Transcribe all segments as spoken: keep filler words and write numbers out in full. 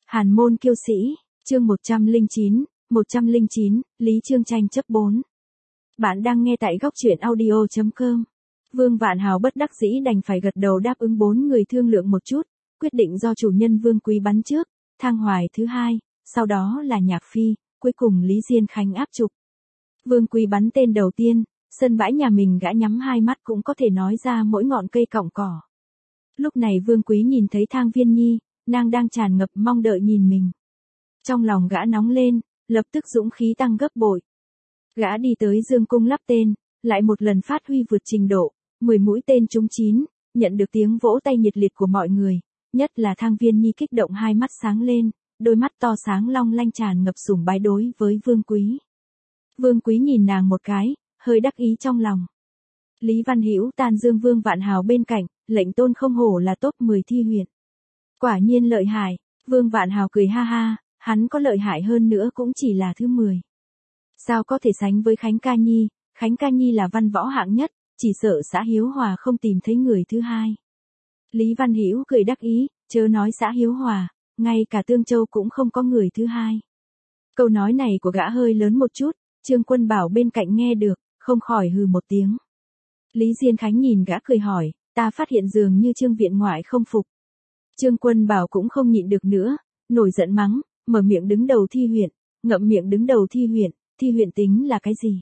Hàn môn kiêu sĩ, chương một trăm lẻ chín, một trăm lẻ chín, Lý Chương tranh chấp bốn. Bạn đang nghe tại góc truyện audio chấm com. Vương Vạn Hào bất đắc dĩ đành phải gật đầu đáp ứng bốn người thương lượng một chút, quyết định do chủ nhân Vương Quý bắn trước, Thang Hoài thứ hai, sau đó là Nhạc Phi, cuối cùng Lý Diên Khánh áp trục. Vương Quý bắn tên đầu tiên, sân bãi nhà mình gã nhắm hai mắt cũng có thể nói ra mỗi ngọn cây cọng cỏ. Lúc này Vương Quý nhìn thấy Thang Viên Nhi, nàng đang tràn ngập mong đợi nhìn mình. Trong lòng gã nóng lên, lập tức dũng khí tăng gấp bội. Gã đi tới dương cung lắp tên, lại một lần phát huy vượt trình độ, mười mũi tên trúng chín, nhận được tiếng vỗ tay nhiệt liệt của mọi người, nhất là Thang Viên Nhi kích động hai mắt sáng lên, đôi mắt to sáng long lanh tràn ngập sủng bái đối với Vương Quý. Vương Quý nhìn nàng một cái, hơi đắc ý trong lòng. Lý Văn Hữu tan dương Vương Vạn Hào bên cạnh, lệnh tôn không hổ là top mười thi huyện. Quả nhiên lợi hại, Vương Vạn Hào cười ha ha, hắn có lợi hại hơn nữa cũng chỉ là thứ mười. Sao có thể sánh với Khánh Ca Nhi, Khánh Ca Nhi là văn võ hạng nhất, chỉ sợ xã Hiếu Hòa không tìm thấy người thứ hai. Lý Văn Hữu cười đắc ý, chớ nói xã Hiếu Hòa, ngay cả Tương Châu cũng không có người thứ hai. Câu nói này của gã hơi lớn một chút, Trương Quân Bảo bên cạnh nghe được, không khỏi hừ một tiếng. Lý Diên Khánh nhìn gã cười hỏi, ta phát hiện dường như Trương viện ngoại không phục. Trương Quân Bảo cũng không nhịn được nữa, nổi giận mắng, mở miệng đứng đầu thi huyện, ngậm miệng đứng đầu thi huyện, thi huyện tính là cái gì?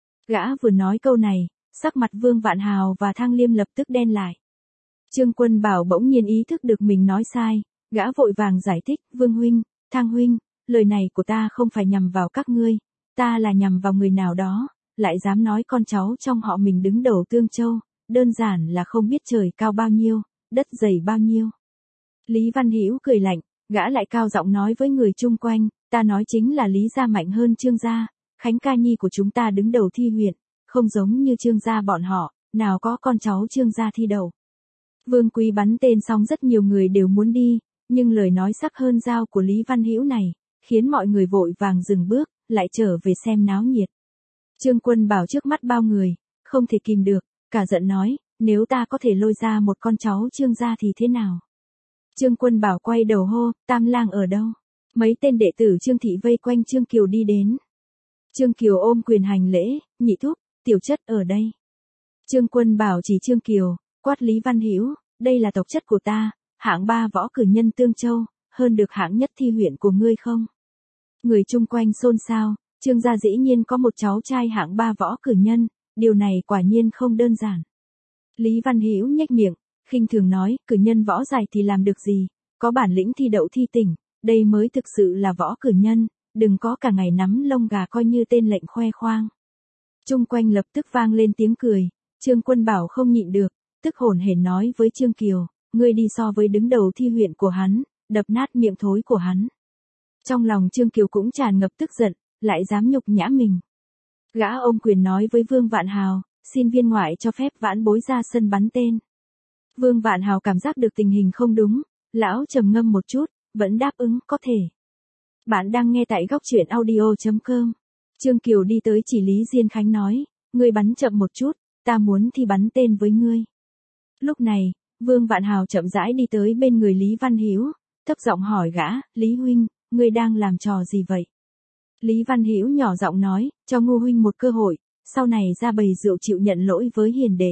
Gã vừa nói câu này, sắc mặt Vương Vạn Hào và Thang Liêm lập tức đen lại. Trương Quân Bảo bỗng nhiên ý thức được mình nói sai, gã vội vàng giải thích, Vương huynh, Thang huynh, lời này của ta không phải nhằm vào các ngươi, ta là nhằm vào người nào đó, lại dám nói con cháu trong họ mình đứng đầu Tương Châu, đơn giản là không biết trời cao bao nhiêu, đất dày bao nhiêu. Lý Văn Hữu cười lạnh, gã lại cao giọng nói với người chung quanh, ta nói chính là Lý gia mạnh hơn Trương gia, Khánh Ca Nhi của chúng ta đứng đầu thi huyện, không giống như Trương gia bọn họ, nào có con cháu Trương gia thi đầu. Vương Quý bắn tên xong rất nhiều người đều muốn đi, nhưng lời nói sắc hơn dao của Lý Văn Hữu này, khiến mọi người vội vàng dừng bước, lại trở về xem náo nhiệt. Trương Quân Bảo trước mắt bao người, không thể kìm được, cả giận nói, nếu ta có thể lôi ra một con cháu Trương gia thì thế nào? Trương Quân Bảo quay đầu hô, Tam lang ở đâu? Mấy tên đệ tử Trương thị vây quanh Trương Kiều đi đến. Trương Kiều ôm quyền hành lễ, nhị thúc, tiểu chất ở đây. Trương Quân Bảo chỉ Trương Kiều, quát Lý Văn Hữu, đây là tộc chất của ta, hạng ba võ cử nhân Tương Châu, hơn được hạng nhất thi huyện của ngươi không? Người chung quanh xôn xao, Trương gia dĩ nhiên có một cháu trai hạng ba võ cử nhân, điều này quả nhiên không đơn giản. Lý Văn Hữu nhếch miệng, khinh thường nói, cử nhân võ giải thì làm được gì, có bản lĩnh thi đậu thi tỉnh, đây mới thực sự là võ cử nhân, đừng có cả ngày nắm lông gà coi như tên lệnh khoe khoang. Chung quanh lập tức vang lên tiếng cười, Trương Quân Bảo không nhịn được, tức hổn hển nói với Trương Kiều, ngươi đi so với đứng đầu thi huyện của hắn, đập nát miệng thối của hắn. Trong lòng Trương Kiều cũng tràn ngập tức giận, lại dám nhục nhã mình. Gã ôm quyền nói với Vương Vạn Hào, xin viên ngoại cho phép vãn bối ra sân bắn tên. Vương Vạn Hào cảm giác được tình hình không đúng, lão trầm ngâm một chút, vẫn đáp ứng có thể. Bạn đang nghe tại góc truyện audio chấm com. Trương Kiều đi tới chỉ Lý Diên Khánh nói, ngươi bắn chậm một chút, ta muốn thi bắn tên với ngươi. Lúc này, Vương Vạn Hào chậm rãi đi tới bên người Lý Văn Hữu, thấp giọng hỏi gã, Lý huynh, ngươi đang làm trò gì vậy? Lý Văn Hữu nhỏ giọng nói, cho Ngô huynh một cơ hội, sau này ra bầy rượu chịu nhận lỗi với hiền đệ.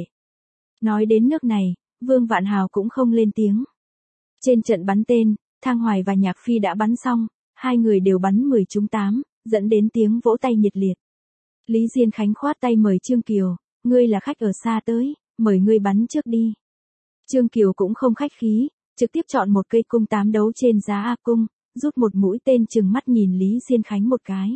Nói đến nước này, Vương Vạn Hào cũng không lên tiếng. Trên trận bắn tên, Thang Hoài và Nhạc Phi đã bắn xong, hai người đều bắn mười trúng tám, dẫn đến tiếng vỗ tay nhiệt liệt. Lý Diên Khánh khoát tay mời Trương Kiều, ngươi là khách ở xa tới, mời ngươi bắn trước đi. Trương Kiều cũng không khách khí, trực tiếp chọn một cây cung tám đấu trên giá A cung, rút một mũi tên chừng mắt nhìn Lý Diên Khánh một cái.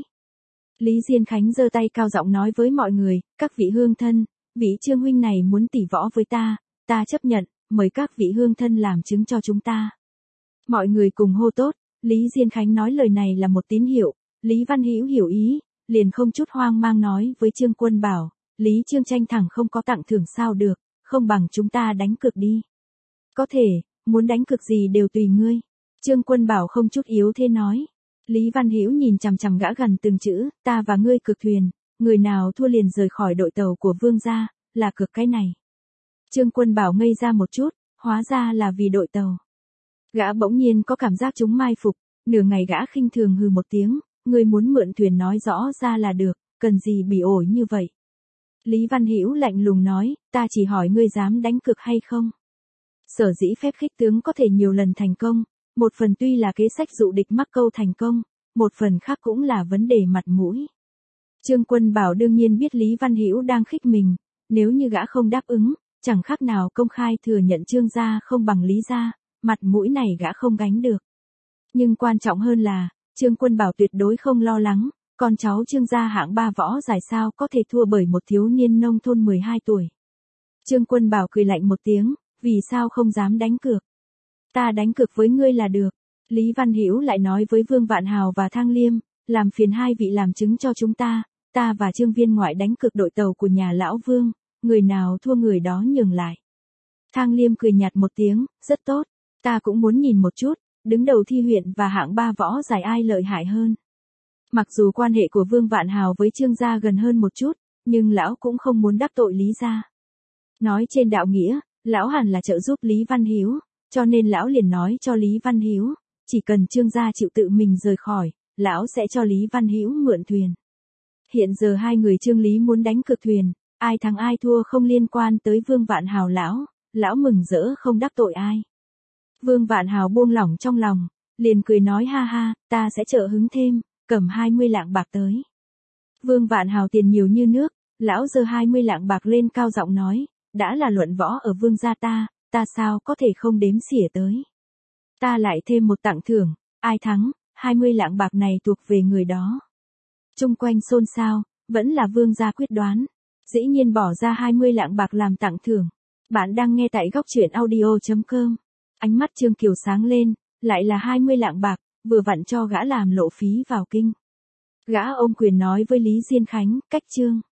Lý Diên Khánh giơ tay cao giọng nói với mọi người, các vị hương thân, vị Trương huynh này muốn tỉ võ với ta, ta chấp nhận, mời các vị hương thân làm chứng cho chúng ta. Mọi người cùng hô tốt, Lý Diên Khánh nói lời này là một tín hiệu, Lý Văn Hữu hiểu ý, liền không chút hoang mang nói với Trương Quân Bảo, Lý Chương tranh thẳng không có tặng thưởng sao được, không bằng chúng ta đánh cược đi. Có thể, muốn đánh cược gì đều tùy ngươi. Trương Quân Bảo không chút yếu thế nói. Lý Văn Hữu nhìn chằm chằm gã gần từng chữ, ta và ngươi cược thuyền, người nào thua liền rời khỏi đội tàu của Vương gia, là cược cái này. Trương Quân Bảo ngây ra một chút, hóa ra là vì đội tàu. Gã bỗng nhiên có cảm giác chúng mai phục, nửa ngày gã khinh thường hừ một tiếng, ngươi muốn mượn thuyền nói rõ ra là được, cần gì bỉ ổi như vậy. Lý Văn Hữu lạnh lùng nói, ta chỉ hỏi ngươi dám đánh cược hay không. Sở dĩ phép khích tướng có thể nhiều lần thành công, một phần tuy là kế sách dụ địch mắc câu thành công, một phần khác cũng là vấn đề mặt mũi. Trương Quân Bảo đương nhiên biết Lý Văn Hữu đang khích mình, nếu như gã không đáp ứng, chẳng khác nào công khai thừa nhận Trương gia không bằng Lý gia, mặt mũi này gã không gánh được. Nhưng quan trọng hơn là, Trương Quân Bảo tuyệt đối không lo lắng, con cháu Trương gia hạng ba võ giải sao có thể thua bởi một thiếu niên nông thôn mười hai tuổi. Trương Quân Bảo cười lạnh một tiếng, vì sao không dám đánh cược? Ta đánh cược với ngươi là được. Lý Văn Hữu lại nói với Vương Vạn Hào và Thang Liêm, làm phiền hai vị làm chứng cho chúng ta, ta và Trương Viên Ngoại đánh cược đội tàu của nhà lão Vương, người nào thua người đó nhường lại. Thang Liêm cười nhạt một tiếng, rất tốt, ta cũng muốn nhìn một chút, đứng đầu thi huyện và hạng ba võ giải ai lợi hại hơn. Mặc dù quan hệ của Vương Vạn Hào với Trương gia gần hơn một chút, nhưng lão cũng không muốn đắc tội Lý gia. Nói trên đạo nghĩa, lão hẳn là trợ giúp Lý Văn Hữu, cho nên lão liền nói cho Lý Văn Hữu, chỉ cần Trương gia chịu tự mình rời khỏi, lão sẽ cho Lý Văn Hữu mượn thuyền. Hiện giờ hai người Trương Lý muốn đánh cược thuyền, ai thắng ai thua không liên quan tới Vương Vạn Hào lão, lão mừng rỡ không đắc tội ai. Vương Vạn Hào buông lỏng trong lòng, liền cười nói ha ha, ta sẽ trợ hứng thêm, cầm hai mươi lạng bạc tới. Vương Vạn Hào tiền nhiều như nước, lão giơ hai mươi lạng bạc lên cao giọng nói, đã là luận võ ở Vương gia ta, ta sao có thể không đếm xỉa tới. Ta lại thêm một tặng thưởng, ai thắng, hai mươi lạng bạc này thuộc về người đó. Chung quanh xôn xao, vẫn là Vương gia quyết đoán, dĩ nhiên bỏ ra hai mươi lạng bạc làm tặng thưởng. Bạn đang nghe tại góc truyện audio chấm com. Ánh mắt Trương Kiều sáng lên, lại là hai mươi lạng bạc, vừa vặn cho gã làm lộ phí vào kinh. Gã ôm quyền nói với Lý Diên Khánh, cách Trương.